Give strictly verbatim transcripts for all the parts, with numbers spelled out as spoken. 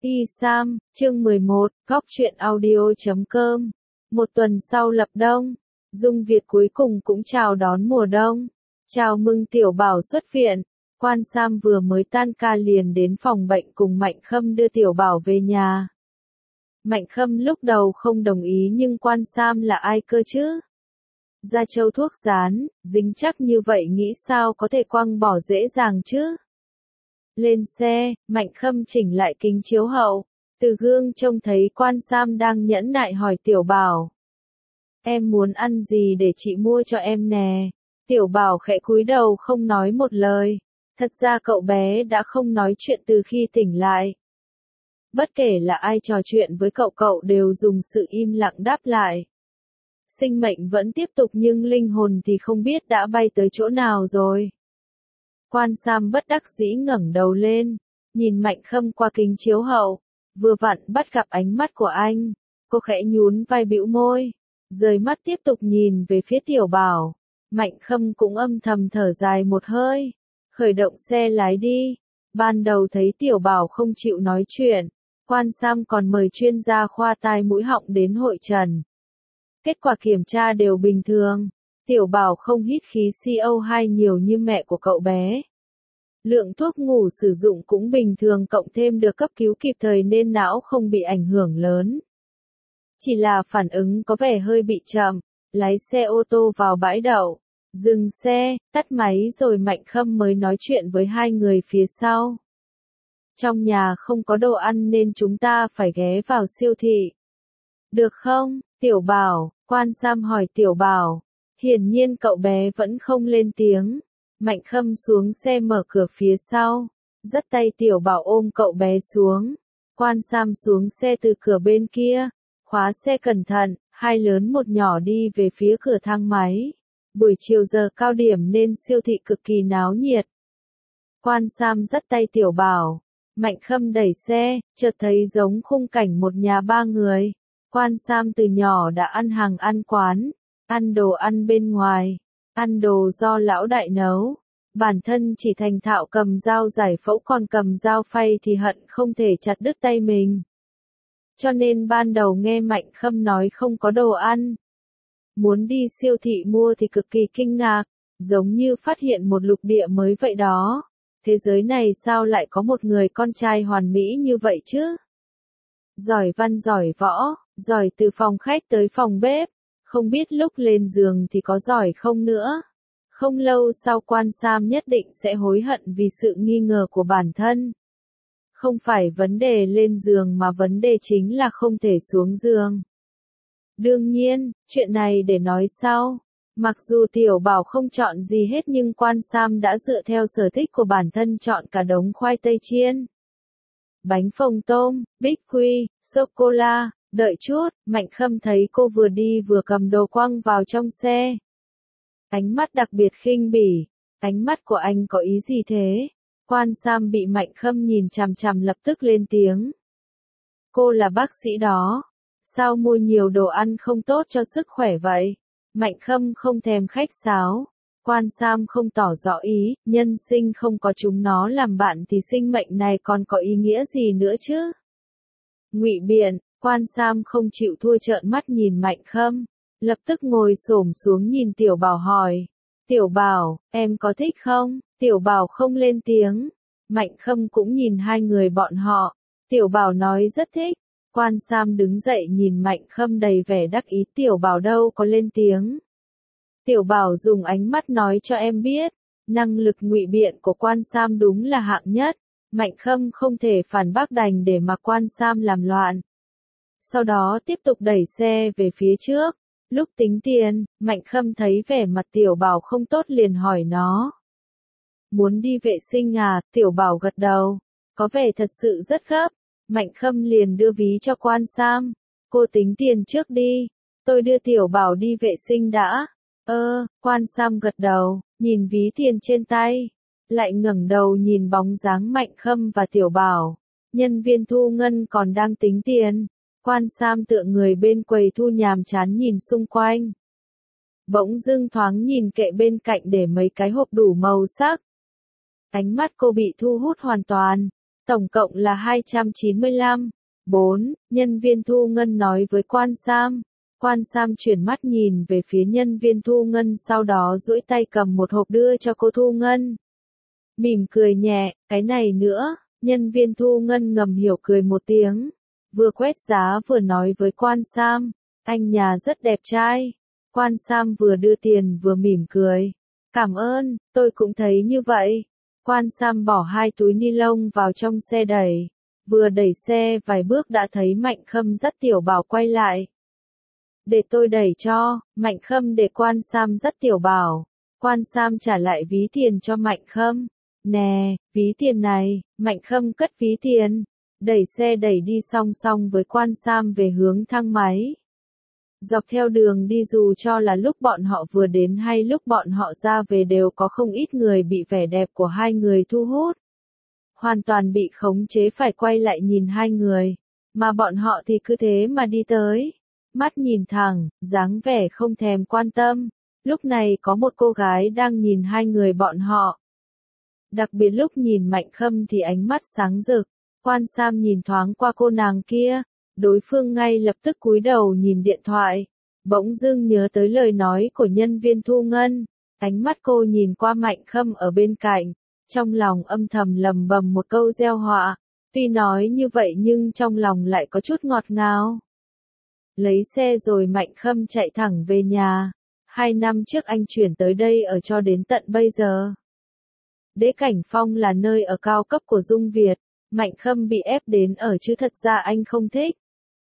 Y Sam, chương mười một, góc truyện audio chấm com. Một tuần sau lập đông, Dung Việt cuối cùng cũng chào đón mùa đông. Chào mừng Tiểu Bảo xuất viện. Quan Sam vừa mới tan ca liền đến phòng bệnh cùng Mạnh Khâm đưa Tiểu Bảo về nhà. Mạnh Khâm lúc đầu không đồng ý nhưng Quan Sam là ai cơ chứ? Ra châu thuốc dán, dính chắc như vậy nghĩ sao có thể quăng bỏ dễ dàng chứ? Lên xe, Mạnh Khâm chỉnh lại kính chiếu hậu. Từ gương trông thấy Quan Sam đang nhẫn nại hỏi Tiểu Bảo. Em muốn ăn gì để chị mua cho em nè? Tiểu Bảo khẽ cúi đầu không nói một lời. Thật ra cậu bé đã không nói chuyện từ khi tỉnh lại. Bất kể là ai trò chuyện với cậu cậu đều dùng sự im lặng đáp lại. Sinh mệnh vẫn tiếp tục nhưng linh hồn thì không biết đã bay tới chỗ nào rồi. Quan Sam bất đắc dĩ ngẩng đầu lên, nhìn Mạnh Khâm qua kính chiếu hậu, vừa vặn bắt gặp ánh mắt của anh. Cô khẽ nhún vai bĩu môi, rời mắt tiếp tục nhìn về phía Tiểu Bảo. Mạnh Khâm cũng âm thầm thở dài một hơi, khởi động xe lái đi. Ban đầu thấy Tiểu Bảo không chịu nói chuyện, Quan Sam còn mời chuyên gia khoa tai mũi họng đến hội trần. Kết quả kiểm tra đều bình thường. Tiểu Bảo không hít khí C O hai nhiều như mẹ của cậu bé. Lượng thuốc ngủ sử dụng cũng bình thường cộng thêm được cấp cứu kịp thời nên não không bị ảnh hưởng lớn. Chỉ là phản ứng có vẻ hơi bị chậm, lái xe ô tô vào bãi đậu, dừng xe, tắt máy rồi Mạnh Khâm mới nói chuyện với hai người phía sau. Trong nhà không có đồ ăn nên chúng ta phải ghé vào siêu thị. Được không, Tiểu Bảo? Quan Sam hỏi Tiểu Bảo. Hiển nhiên cậu bé vẫn không lên tiếng. Mạnh Khâm xuống xe mở cửa phía sau, dắt tay Tiểu Bảo ôm cậu bé xuống. Quan Sam xuống xe từ cửa bên kia, khóa xe cẩn thận, hai lớn một nhỏ đi về phía cửa thang máy. Buổi chiều giờ cao điểm nên siêu thị cực kỳ náo nhiệt. Quan Sam dắt tay Tiểu Bảo, Mạnh Khâm đẩy xe, chợt thấy giống khung cảnh một nhà ba người. Quan Sam từ nhỏ đã ăn hàng ăn quán, ăn đồ ăn bên ngoài, ăn đồ do lão đại nấu. Bản thân chỉ thành thạo cầm dao giải phẫu còn cầm dao phay thì hận không thể chặt đứt tay mình. Cho nên ban đầu nghe Mạnh Khâm nói không có đồ ăn, muốn đi siêu thị mua thì cực kỳ kinh ngạc, giống như phát hiện một lục địa mới vậy đó. Thế giới này sao lại có một người con trai hoàn mỹ như vậy chứ? Giỏi văn giỏi võ, giỏi từ phòng khách tới phòng bếp, không biết lúc lên giường thì có giỏi không nữa. Không lâu sau Quan Sam nhất định sẽ hối hận vì sự nghi ngờ của bản thân. Không phải vấn đề lên giường mà vấn đề chính là không thể xuống giường. Đương nhiên, chuyện này để nói sau. Mặc dù Tiểu Bảo không chọn gì hết nhưng Quan Sam đã dựa theo sở thích của bản thân chọn cả đống khoai tây chiên, bánh phồng tôm, biscuit, sô-cô-la. Đợi chút, Mạnh Khâm thấy cô vừa đi vừa cầm đồ quăng vào trong xe. Ánh mắt đặc biệt khinh bỉ. Ánh mắt của anh có ý gì thế? Quan Sam bị Mạnh Khâm nhìn chằm chằm lập tức lên tiếng. Cô là bác sĩ đó. Sao mua nhiều đồ ăn không tốt cho sức khỏe vậy? Mạnh Khâm không thèm khách sáo. Quan Sam không tỏ rõ ý, nhân sinh không có chúng nó làm bạn thì sinh mệnh này còn có ý nghĩa gì nữa chứ? Ngụy biện. Quan Sam không chịu thua trợn mắt nhìn Mạnh Khâm, lập tức ngồi xổm xuống nhìn Tiểu Bảo hỏi. Tiểu Bảo, em có thích không? Tiểu Bảo không lên tiếng. Mạnh Khâm cũng nhìn hai người bọn họ. Tiểu Bảo nói rất thích. Quan Sam đứng dậy nhìn Mạnh Khâm đầy vẻ đắc ý. Tiểu Bảo đâu có lên tiếng. Tiểu Bảo dùng ánh mắt nói cho em biết, năng lực ngụy biện của Quan Sam đúng là hạng nhất. Mạnh Khâm không thể phản bác đành để mặc Quan Sam làm loạn. Sau đó tiếp tục đẩy xe về phía trước. Lúc tính tiền, Mạnh Khâm thấy vẻ mặt Tiểu Bảo không tốt liền hỏi nó. Muốn đi vệ sinh à? Tiểu Bảo gật đầu. Có vẻ thật sự rất gấp. Mạnh Khâm liền đưa ví cho Quan Sam. Cô tính tiền trước đi. Tôi đưa Tiểu Bảo đi vệ sinh đã. Ơ, Quan Sam gật đầu, nhìn ví tiền trên tay. Lại ngẩng đầu nhìn bóng dáng Mạnh Khâm và Tiểu Bảo. Nhân viên thu ngân còn đang tính tiền. Quan Sam tựa người bên quầy thu nhàm chán nhìn xung quanh. Bỗng dưng thoáng nhìn kệ bên cạnh để mấy cái hộp đủ màu sắc. Ánh mắt cô bị thu hút hoàn toàn. Tổng cộng là hai trăm chín mươi lăm. bốn. Nhân viên thu ngân nói với Quan Sam. Quan Sam chuyển mắt nhìn về phía nhân viên thu ngân, sau đó duỗi tay cầm một hộp đưa cho cô thu ngân. Mỉm cười nhẹ, cái này nữa. Nhân viên thu ngân ngầm hiểu cười một tiếng. Vừa quét giá vừa nói với Quan Sam. Anh nhà rất đẹp trai. Quan Sam vừa đưa tiền vừa mỉm cười. Cảm ơn, tôi cũng thấy như vậy. Quan Sam bỏ hai túi ni lông vào trong xe đẩy. Vừa đẩy xe vài bước đã thấy Mạnh Khâm dắt Tiểu Bảo quay lại. Để tôi đẩy cho. Mạnh Khâm để Quan Sam dắt Tiểu Bảo. Quan Sam trả lại ví tiền cho Mạnh Khâm. Nè, ví tiền này. Mạnh Khâm cất ví tiền. Đẩy xe đẩy đi song song với Quan Sam về hướng thang máy. Dọc theo đường đi, dù cho là lúc bọn họ vừa đến hay lúc bọn họ ra về, đều có không ít người bị vẻ đẹp của hai người thu hút. Hoàn toàn bị khống chế phải quay lại nhìn hai người. Mà bọn họ thì cứ thế mà đi tới. Mắt nhìn thẳng, dáng vẻ không thèm quan tâm. Lúc này có một cô gái đang nhìn hai người bọn họ. Đặc biệt lúc nhìn Mạnh Khâm thì ánh mắt sáng rực. Quan Sam nhìn thoáng qua cô nàng kia. Đối phương ngay lập tức cúi đầu nhìn điện thoại. Bỗng dưng nhớ tới lời nói của nhân viên thu ngân. Ánh mắt cô nhìn qua Mạnh Khâm ở bên cạnh. Trong lòng âm thầm lầm bầm một câu gieo họa. Tuy nói như vậy nhưng trong lòng lại có chút ngọt ngào. Lấy xe rồi Mạnh Khâm chạy thẳng về nhà. Hai năm trước anh chuyển tới đây ở cho đến tận bây giờ. Đế Cảnh Phong là nơi ở cao cấp của Dung Việt. Mạnh Khâm bị ép đến ở chứ thật ra anh không thích.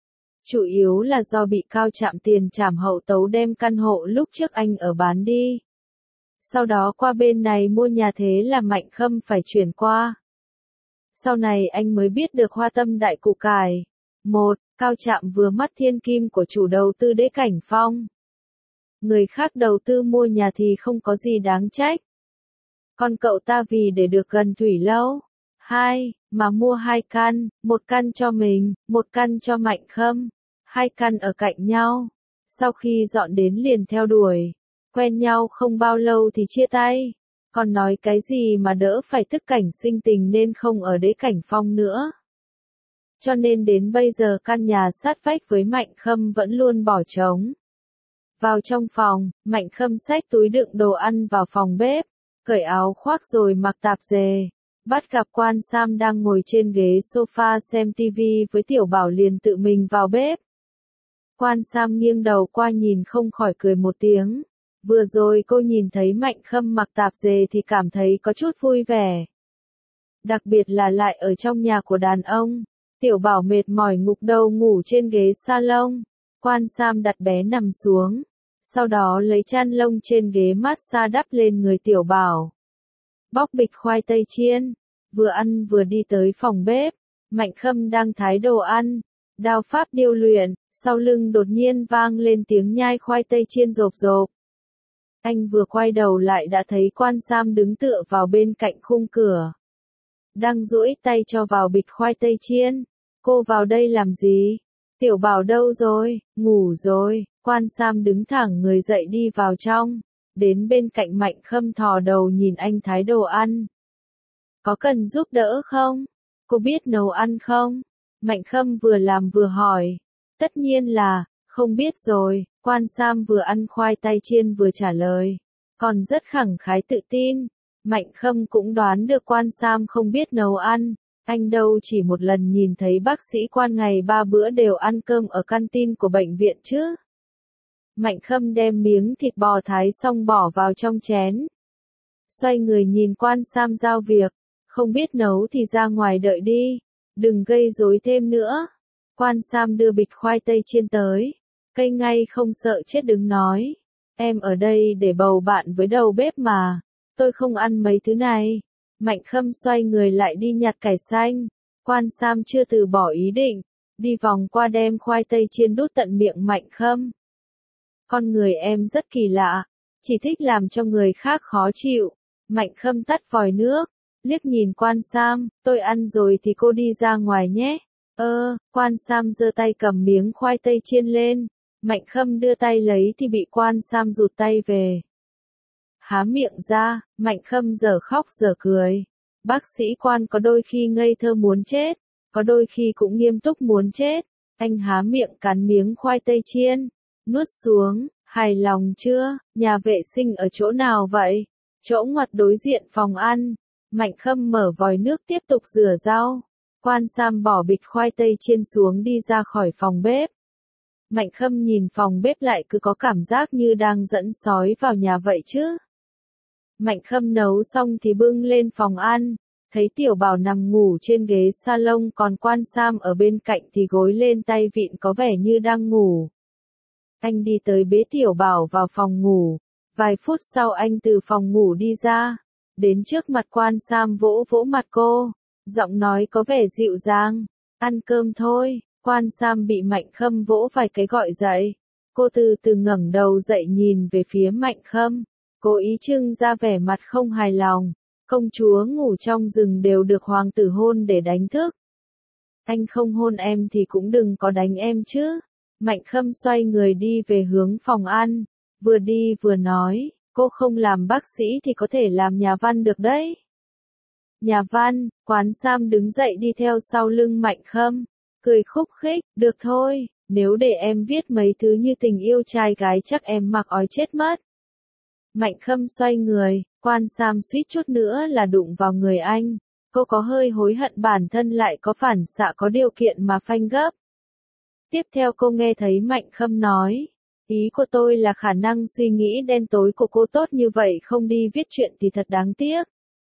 Chủ yếu là do bị Cao Trạm tiền trảm hậu tấu đem căn hộ lúc trước anh ở bán đi. Sau đó qua bên này mua nhà, thế là Mạnh Khâm phải chuyển qua. Sau này anh mới biết được hoa tâm đại củ cải. Một, Cao Trạm vừa mắt thiên kim của chủ đầu tư Đế Cảnh Phong. Người khác đầu tư mua nhà thì không có gì đáng trách. Còn cậu ta vì để được gần Thủy Lâu. Hai, mà mua hai căn, một căn cho mình, một căn cho Mạnh Khâm. Hai căn ở cạnh nhau. Sau khi dọn đến liền theo đuổi. Quen nhau không bao lâu thì chia tay. Còn nói cái gì mà đỡ phải tức cảnh sinh tình nên không ở Đế Cảnh Phong nữa. Cho nên đến bây giờ căn nhà sát vách với Mạnh Khâm vẫn luôn bỏ trống. Vào trong phòng, Mạnh Khâm xách túi đựng đồ ăn vào phòng bếp, cởi áo khoác rồi mặc tạp dề. Bắt gặp Quan Sam đang ngồi trên ghế sofa xem tivi với Tiểu Bảo liền tự mình vào bếp. Quan Sam nghiêng đầu qua nhìn không khỏi cười một tiếng. Vừa rồi cô nhìn thấy Mạnh Khâm mặc tạp dề thì cảm thấy có chút vui vẻ. Đặc biệt là lại ở trong nhà của đàn ông. Tiểu Bảo mệt mỏi ngục đầu ngủ trên ghế salon. Quan Sam đặt bé nằm xuống. Sau đó lấy chăn lông trên ghế massage đắp lên người Tiểu Bảo. Bóc bịch khoai tây chiên. Vừa ăn vừa đi tới phòng bếp. Mạnh Khâm đang thái đồ ăn. Đao pháp điêu luyện. Sau lưng đột nhiên vang lên tiếng nhai khoai tây chiên rộp rộp. Anh vừa quay đầu lại đã thấy Quan Sam đứng tựa vào bên cạnh khung cửa. Đang duỗi tay cho vào bịch khoai tây chiên. Cô vào đây làm gì? Tiểu Bảo đâu rồi? Ngủ rồi. Quan Sam đứng thẳng người dậy đi vào trong. Đến bên cạnh Mạnh Khâm thò đầu nhìn anh thái đồ ăn. Có cần giúp đỡ không? Cô biết nấu ăn không? Mạnh Khâm vừa làm vừa hỏi. Tất nhiên là, không biết rồi. Quan Sam vừa ăn khoai tây chiên vừa trả lời. Còn rất khẳng khái tự tin. Mạnh Khâm cũng đoán được Quan Sam không biết nấu ăn. Anh đâu chỉ một lần nhìn thấy bác sĩ Quan ngày ba bữa đều ăn cơm ở canteen của bệnh viện chứ. Mạnh Khâm đem miếng thịt bò thái xong bỏ vào trong chén. Xoay người nhìn Quan Sam giao việc. Không biết nấu thì ra ngoài đợi đi. Đừng gây rối thêm nữa. Quan Sam đưa bịch khoai tây chiên tới. Cây ngay không sợ chết đứng nói. Em ở đây để bầu bạn với đầu bếp mà. Tôi không ăn mấy thứ này. Mạnh Khâm xoay người lại đi nhặt cải xanh. Quan Sam chưa từ bỏ ý định. Đi vòng qua đem khoai tây chiên đút tận miệng Mạnh Khâm. Con người em rất kỳ lạ. Chỉ thích làm cho người khác khó chịu. Mạnh Khâm tắt vòi nước. Liếc nhìn Quan Sam. Tôi ăn rồi thì cô đi ra ngoài nhé. Ơ, Quan Sam giơ tay cầm miếng khoai tây chiên lên. Mạnh Khâm đưa tay lấy thì bị Quan Sam rụt tay về. Há miệng ra, Mạnh Khâm dở khóc dở cười. Bác sĩ Quan có đôi khi ngây thơ muốn chết, có đôi khi cũng nghiêm túc muốn chết. Anh há miệng cắn miếng khoai tây chiên, nuốt xuống, hài lòng chưa, nhà vệ sinh ở chỗ nào vậy? Chỗ ngoặt đối diện phòng ăn. Mạnh Khâm mở vòi nước tiếp tục rửa rau. Quan Sam bỏ bịch khoai tây chiên xuống đi ra khỏi phòng bếp. Mạnh Khâm nhìn phòng bếp lại cứ có cảm giác như đang dẫn sói vào nhà vậy chứ. Mạnh Khâm nấu xong thì bưng lên phòng ăn, thấy Tiểu Bảo nằm ngủ trên ghế salon còn Quan Sam ở bên cạnh thì gối lên tay vịn có vẻ như đang ngủ. Anh đi tới bế Tiểu Bảo vào phòng ngủ, vài phút sau anh từ phòng ngủ đi ra, đến trước mặt Quan Sam vỗ vỗ mặt cô, giọng nói có vẻ dịu dàng, ăn cơm thôi. Quan Sam bị Mạnh Khâm vỗ vài cái gọi dậy, cô từ từ ngẩng đầu dậy nhìn về phía Mạnh Khâm, cố ý trưng ra vẻ mặt không hài lòng, công chúa ngủ trong rừng đều được hoàng tử hôn để đánh thức. Anh không hôn em thì cũng đừng có đánh em chứ. Mạnh Khâm xoay người đi về hướng phòng ăn, vừa đi vừa nói, cô không làm bác sĩ thì có thể làm nhà văn được đấy. Nhà văn, Quan Sam đứng dậy đi theo sau lưng Mạnh Khâm, cười khúc khích, được thôi, nếu để em viết mấy thứ như tình yêu trai gái chắc em mặc ói chết mất. Mạnh Khâm xoay người, Quan Sam suýt chút nữa là đụng vào người anh, cô có hơi hối hận bản thân lại có phản xạ có điều kiện mà phanh gấp. Tiếp theo cô nghe thấy Mạnh Khâm nói, ý của tôi là khả năng suy nghĩ đen tối của cô tốt như vậy không đi viết chuyện thì thật đáng tiếc.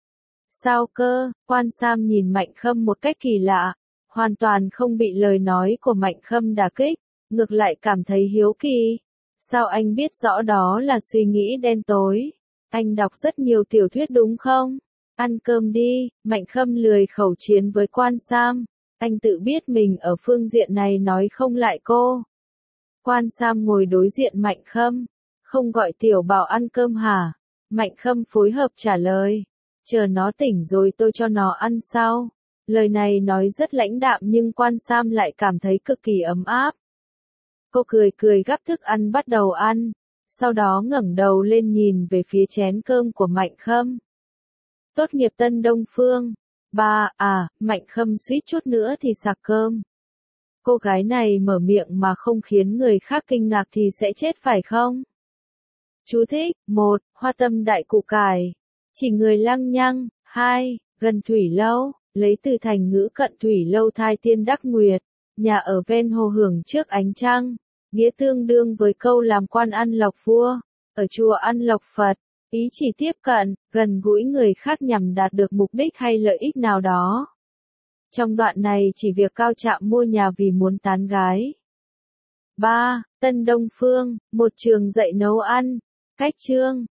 Sao cơ? Quan Sam nhìn Mạnh Khâm một cách kỳ lạ, hoàn toàn không bị lời nói của Mạnh Khâm đả kích, ngược lại cảm thấy hiếu kỳ. Sao anh biết rõ đó là suy nghĩ đen tối? Anh đọc rất nhiều tiểu thuyết đúng không? Ăn cơm đi, Mạnh Khâm lười khẩu chiến với Quan Sam. Anh tự biết mình ở phương diện này nói không lại cô. Quan Sam ngồi đối diện Mạnh Khâm. Không gọi Tiểu Bảo ăn cơm hả? Mạnh Khâm phối hợp trả lời. Chờ nó tỉnh rồi tôi cho nó ăn sau. Lời này nói rất lãnh đạm nhưng Quan Sam lại cảm thấy cực kỳ ấm áp. Cô cười cười gắp thức ăn bắt đầu ăn. Sau đó ngẩng đầu lên nhìn về phía chén cơm của Mạnh Khâm. Tốt nghiệp Tân Đông Phương. Ba, à, Mạnh Khâm suýt chút nữa thì sặc cơm. Cô gái này mở miệng mà không khiến người khác kinh ngạc thì sẽ chết phải không? Chú thích, một, hoa tâm đại củ cải. Chỉ người lăng nhăng. Hai, gần thủy lâu, lấy từ thành ngữ cận thủy lâu thai tiên đắc nguyệt. Nhà ở ven hồ hưởng trước ánh trăng. Nghĩa tương đương với câu làm quan ăn lộc vua. Ở chùa ăn lộc Phật. Ý chỉ tiếp cận, gần gũi người khác nhằm đạt được mục đích hay lợi ích nào đó. Trong đoạn này chỉ việc cao trạm mua nhà vì muốn tán gái. ba. Tân Đông Phương, một trường dạy nấu ăn. Cách chương